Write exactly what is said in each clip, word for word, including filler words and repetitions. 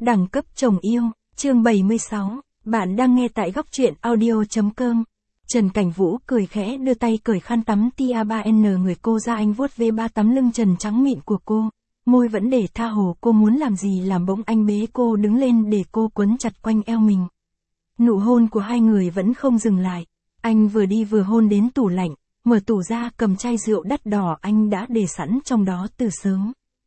Đẳng cấp chồng yêu, chương bảy mươi sáu, bạn đang nghe tại góc truyện audio.com. Trần Cảnh Vũ cười khẽ đưa tay cởi khăn tắm tia ba N người cô ra, anh vuốt ve ba tấm lưng trần trắng mịn của cô, môi vẫn để tha hồ, cô muốn làm gì làm, bỗng anh bế cô đứng lên để cô quấn chặt quanh eo mình. Nụ hôn của hai người vẫn không dừng lại, anh vừa đi vừa hôn đến tủ lạnh, mở tủ ra cầm chai rượu đắt đỏ anh đã để sẵn trong đó từ sớm.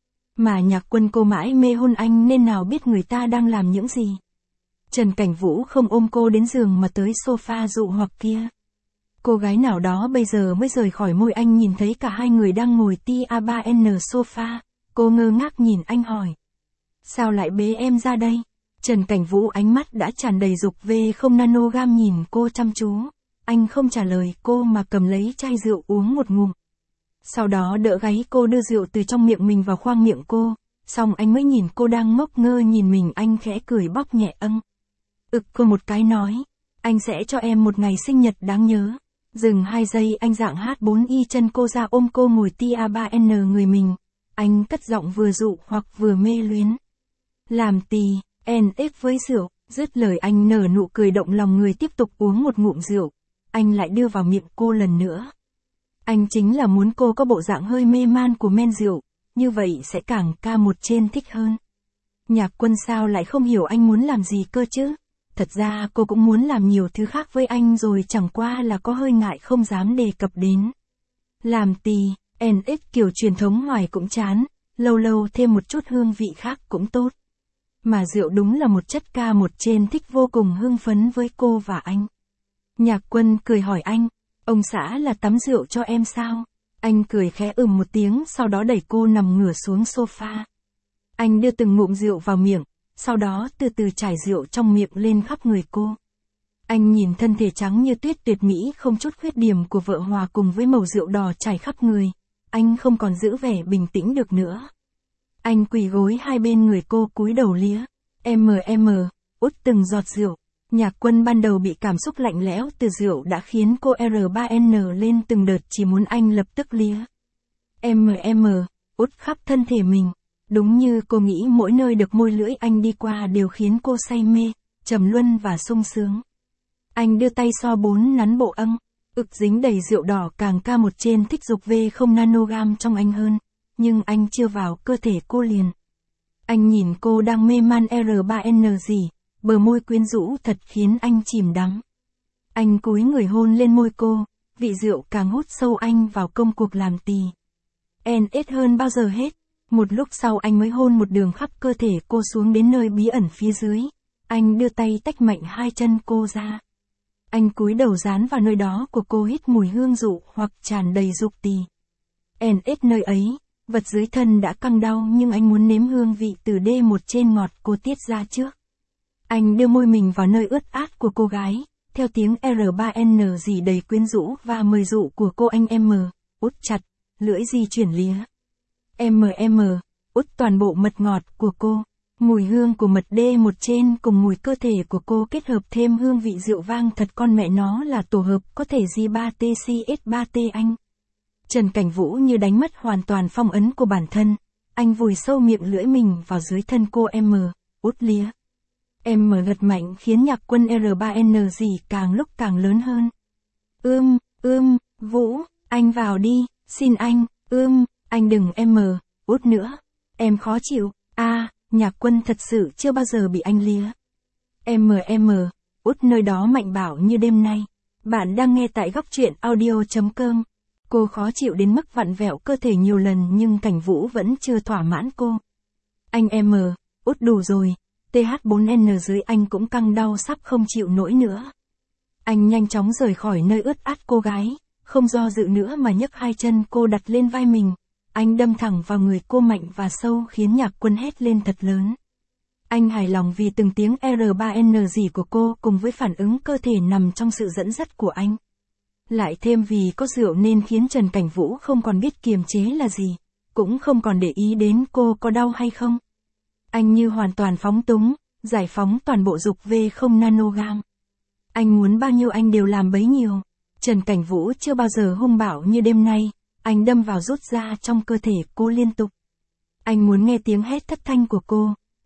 Mà Nhạc Quân cô mãi mê hôn anh nên nào biết người ta đang làm những gì. Trần Cảnh Vũ không ôm cô đến giường mà tới sofa dụ hoặc kia. Cô gái nào đó bây giờ mới rời khỏi môi anh, nhìn thấy cả hai người đang ngồi tia ba N sofa, cô ngơ ngác nhìn anh hỏi. Sao lại bế em ra đây? Trần Cảnh Vũ ánh mắt đã tràn đầy dục về không nanogam nhìn cô chăm chú. Anh không trả lời cô mà cầm lấy chai rượu uống một ngụm. Sau đó đỡ gáy cô đưa rượu từ trong miệng mình vào khoang miệng cô, xong anh mới nhìn cô đang ngốc ngơ nhìn mình, anh khẽ cười bóp nhẹ âng. Ực cô một cái nói, anh sẽ cho em một ngày sinh nhật đáng nhớ. Dừng hai giây anh dạng hát bốn y chân cô ra ôm cô ngồi tia ba N người mình. Anh cất giọng vừa dụ hoặc vừa mê luyến. Làm tì, en ép với rượu, dứt lời anh nở nụ cười động lòng người, tiếp tục uống một ngụm rượu. Anh lại đưa vào miệng cô lần nữa. Anh chính là muốn cô có bộ dạng hơi mê man của men rượu, như vậy sẽ càng ca một trên thích hơn. Nhạc Quân sao lại không hiểu anh muốn làm gì cơ chứ? Thật ra cô cũng muốn làm nhiều thứ khác với anh rồi, chẳng qua là có hơi ngại không dám đề cập đến. Làm tì, en ích kiểu truyền thống hoài cũng chán, lâu lâu thêm một chút hương vị khác cũng tốt. Mà rượu đúng là một chất ca một trên thích, vô cùng hưng phấn với cô và anh. Nhạc Quân cười hỏi anh, ông xã là tắm rượu cho em sao? Anh cười khẽ ừm một tiếng, sau đó đẩy cô nằm ngửa xuống sofa. Anh đưa từng ngụm rượu vào miệng, sau đó từ từ trải rượu trong miệng lên khắp người cô. Anh nhìn thân thể trắng như tuyết tuyệt mỹ không chút khuyết điểm của vợ hòa cùng với màu rượu đỏ chảy khắp người. Anh không còn giữ vẻ bình tĩnh được nữa. Anh quỳ gối hai bên người cô cúi đầu lía. Em em, út từng giọt rượu. Nhạc Quân ban đầu bị cảm xúc lạnh lẽo từ rượu đã khiến cô R ba N lên từng đợt, chỉ muốn anh lập tức lía. Em em, út khắp thân thể mình. Đúng như cô nghĩ, mỗi nơi được môi lưỡi anh đi qua đều khiến cô say mê, trầm luân và sung sướng. Anh đưa tay so bốn nắn bộ âng, ực dính đầy rượu đỏ càng ca một trên thích, dục về không nanogam trong anh hơn. Nhưng anh chưa vào cơ thể cô liền. Anh nhìn cô đang mê man R ba N gì, bờ môi quyến rũ thật khiến anh chìm đắm. Anh cúi người hôn lên môi cô, vị rượu càng hút sâu anh vào công cuộc làm tì. En ết hơn bao giờ hết. Một lúc sau anh mới hôn một đường khắp cơ thể cô xuống đến nơi bí ẩn phía dưới. Anh đưa tay tách mạnh hai chân cô ra. Anh cúi đầu dán vào nơi đó của cô, hít mùi hương rượu hoặc tràn đầy dục tì. En ết nơi ấy, vật dưới thân đã căng đau nhưng anh muốn nếm hương vị từ D một trên ngọt cô tiết ra trước. Anh đưa môi mình vào nơi ướt át của cô gái, theo tiếng R ba N dì đầy quyến rũ và mời dụ của cô. Anh em út chặt, lưỡi di chuyển lía. Em em, út toàn bộ mật ngọt của cô, mùi hương của mật D một trên cùng mùi cơ thể của cô kết hợp thêm hương vị rượu vang, thật con mẹ nó là tổ hợp có thể G ba T C S ba T anh. Trần Cảnh Vũ như đánh mất hoàn toàn phong ấn của bản thân, anh vùi sâu miệng lưỡi mình vào dưới thân cô. Em út lía. Em gật mạnh khiến Nhạc Quân R ba N gì càng lúc càng lớn hơn. Ưm, ưm, Vũ, anh vào đi, xin anh, ưm, anh đừng em út nữa, em khó chịu. A, à, Nhạc Quân thật sự chưa bao giờ bị anh lía. Em em, út nơi đó mạnh bạo như đêm nay. Bạn đang nghe tại góc truyện audio.com. Cô khó chịu đến mức vặn vẹo cơ thể nhiều lần nhưng Cảnh Vũ vẫn chưa thỏa mãn cô. Anh em út đủ rồi. T H bốn N dưới anh cũng căng đau sắp không chịu nổi nữa. Anh nhanh chóng rời khỏi nơi ướt át cô gái, không do dự nữa mà nhấc hai chân cô đặt lên vai mình. Anh đâm thẳng vào người cô mạnh và sâu khiến Nhạc Quân hét lên thật lớn. Anh hài lòng vì từng tiếng R ba N gì của cô cùng với phản ứng cơ thể nằm trong sự dẫn dắt của anh. Lại thêm vì có rượu nên khiến Trần Cảnh Vũ không còn biết kiềm chế là gì, cũng không còn để ý đến cô có đau hay không. Anh như hoàn toàn phóng túng, giải phóng toàn bộ dục về không nanogam. Anh muốn bao nhiêu anh đều làm bấy nhiêu. Trần Cảnh Vũ chưa bao giờ hung bạo như đêm nay, anh đâm vào rút ra trong cơ thể cô liên tục. Anh muốn nghe tiếng hét thất thanh của cô,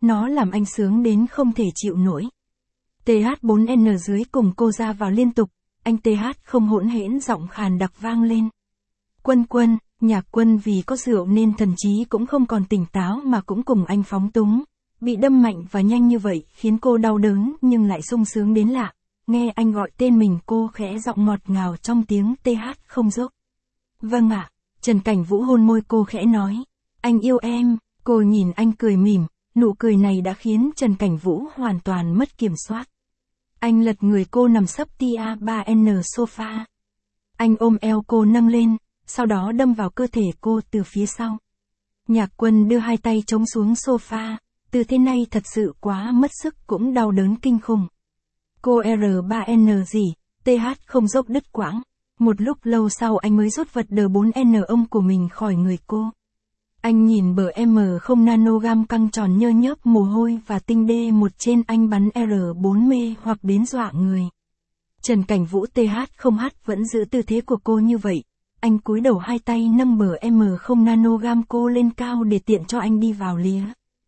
nó làm anh sướng đến không thể chịu nổi. tê hát bốn en dưới cùng cô ra vào liên tục, anh tê hát không hỗn hển giọng khàn đặc vang lên. Quân Quân, Nhạc Quân vì có rượu nên thần trí cũng không còn tỉnh táo mà cũng cùng anh phóng túng. Bị đâm mạnh và nhanh như vậy khiến cô đau đớn nhưng lại sung sướng đến lạ. Nghe anh gọi tên mình cô khẽ giọng ngọt ngào trong tiếng tê hát không dốc. Vâng ạ, Trần Cảnh Vũ hôn môi cô khẽ nói. Anh yêu em, cô nhìn anh cười mỉm, nụ cười này đã khiến Trần Cảnh Vũ hoàn toàn mất kiểm soát. Anh lật người cô nằm sấp T A ba N sofa. Anh ôm eo cô nâng lên, sau đó đâm vào cơ thể cô từ phía sau. Nhạc Quân đưa hai tay chống xuống sofa, từ thế này thật sự quá mất sức cũng đau đớn kinh khủng. Cô R ba N gì, tê hát không dốc đứt quãng. Một lúc lâu sau anh mới rút vật D bốn N ông của mình khỏi người cô. Anh nhìn bờ M không nanogam căng tròn nhơ nhớp mồ hôi và tinh D một trên anh bắn R bốn mê hoặc đến dọa người. Trần Cảnh Vũ tê hát không hát vẫn giữ tư thế của cô như vậy. Anh cúi đầu hai tay nâng bờ M không nanogam cô lên cao để tiện cho anh đi vào lía.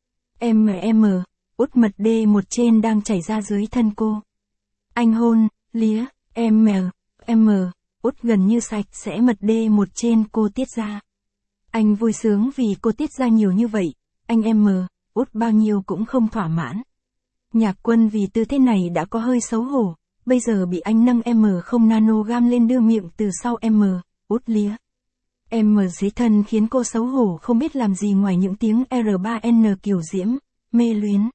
M M, út mật D một trên đang chảy ra dưới thân cô. Anh hôn, lía, M, M, út gần như sạch sẽ mật D một trên cô tiết ra. Anh vui sướng vì cô tiết ra nhiều như vậy, anh M, út bao nhiêu cũng không thỏa mãn. Nhạc Quân vì tư thế này đã có hơi xấu hổ, bây giờ bị anh nâng M không nanogam lên đưa miệng từ sau M, út lía. M dưới thân khiến cô xấu hổ không biết làm gì ngoài những tiếng R ba N kiều diễm, mê luyến.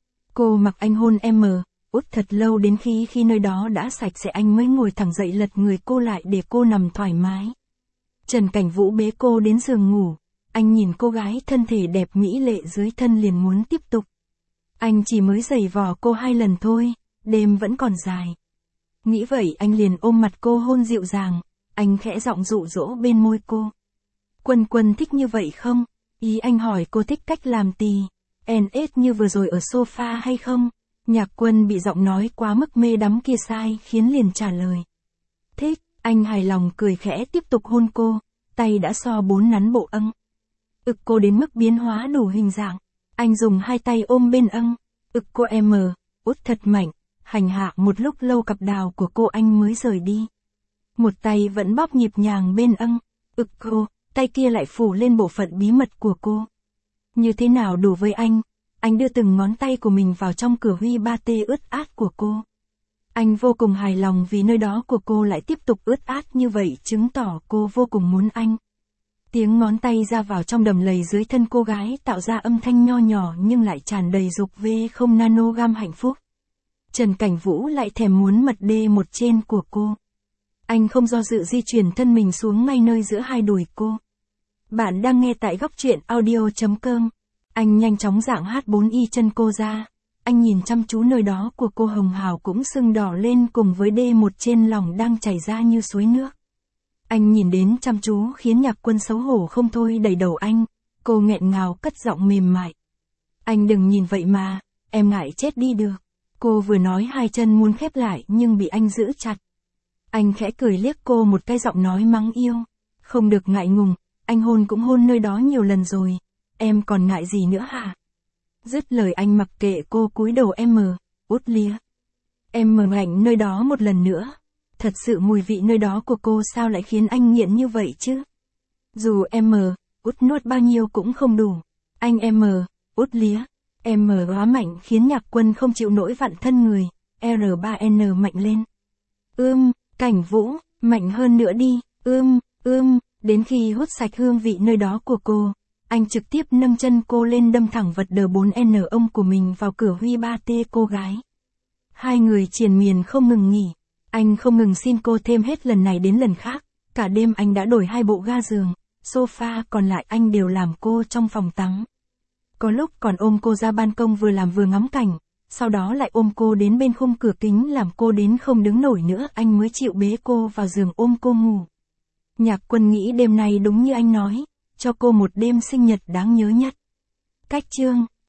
Cô mặc anh hôn M, út thật lâu đến khi khi nơi đó đã sạch sẽ anh mới ngồi thẳng dậy lật người cô lại để cô nằm thoải mái. Trần Cảnh Vũ bế cô đến giường ngủ, anh nhìn cô gái thân thể đẹp mỹ lệ dưới thân liền muốn tiếp tục. Anh chỉ mới giày vò cô hai lần thôi, đêm vẫn còn dài. Nghĩ vậy anh liền ôm mặt cô hôn dịu dàng, anh khẽ giọng dụ dỗ bên môi cô. Quân Quân thích như vậy không? Ý anh hỏi cô thích cách làm tì, en ết như vừa rồi ở sofa hay không? Nhạc Quân bị giọng nói quá mức mê đắm kia sai khiến liền trả lời. Thích, anh hài lòng cười khẽ tiếp tục hôn cô, tay đã so bốn nắn bộ âng. Ực cô đến mức biến hóa đủ hình dạng, anh dùng hai tay ôm bên âng, ực cô M, út thật mạnh, hành hạ một lúc lâu cặp đào của cô anh mới rời đi. Một tay vẫn bóp nhịp nhàng bên âng, ực cô, tay kia lại phủ lên bộ phận bí mật của cô. Như thế nào đủ với anh, anh đưa từng ngón tay của mình vào trong cửa huy ba tê ướt át của cô. Anh vô cùng hài lòng vì nơi đó của cô lại tiếp tục ướt át như vậy chứng tỏ cô vô cùng muốn anh. Tiếng ngón tay ra vào trong đầm lầy dưới thân cô gái tạo ra âm thanh nho nhỏ nhưng lại tràn đầy dục vê không nanogam hạnh phúc. Trần Cảnh Vũ lại thèm muốn mật D một trên của cô. Anh không do dự di chuyển thân mình xuống ngay nơi giữa hai đùi cô. Bạn đang nghe tại góc truyện audio chấm com. Anh nhanh chóng dạng hát bốn y chân cô ra. Anh nhìn chăm chú nơi đó của cô hồng hào cũng sưng đỏ lên cùng với D một trên lòng đang chảy ra như suối nước. Anh nhìn đến chăm chú khiến Nhạc Quân xấu hổ không thôi đẩy đầu anh. Cô nghẹn ngào cất giọng mềm mại. Anh đừng nhìn vậy mà, em ngại chết đi được. Cô vừa nói hai chân muốn khép lại nhưng bị anh giữ chặt. Anh khẽ cười liếc cô một cái giọng nói mắng yêu. Không được ngại ngùng, anh hôn cũng hôn nơi đó nhiều lần rồi. Em còn ngại gì nữa hả? Dứt lời anh mặc kệ cô cúi đầu M, út lía. Em mở ngạnh nơi đó một lần nữa. Thật sự mùi vị nơi đó của cô sao lại khiến anh nghiện như vậy chứ? Dù em M, út nuốt bao nhiêu cũng không đủ. Anh M, út lía. M quá mạnh khiến Nhạc Quân không chịu nổi vặn thân người. R ba N mạnh lên. Ưm, Cảnh Vũ, mạnh hơn nữa đi. Ưm, ưm, đến khi hút sạch hương vị nơi đó của cô. Anh trực tiếp nâng chân cô lên đâm thẳng vật D bốn N ông của mình vào cửa huy ba tê cô gái. Hai người triền miên không ngừng nghỉ. Anh không ngừng xin cô thêm hết lần này đến lần khác. Cả đêm anh đã đổi hai bộ ga giường, sofa còn lại anh đều làm cô trong phòng tắm. Có lúc còn ôm cô ra ban công vừa làm vừa ngắm cảnh. Sau đó lại ôm cô đến bên khung cửa kính làm cô đến không đứng nổi nữa anh mới chịu bế cô vào giường ôm cô ngủ. Nhạc Quân nghĩ đêm nay đúng như anh nói. Cho cô một đêm sinh nhật đáng nhớ nhất. Cách chương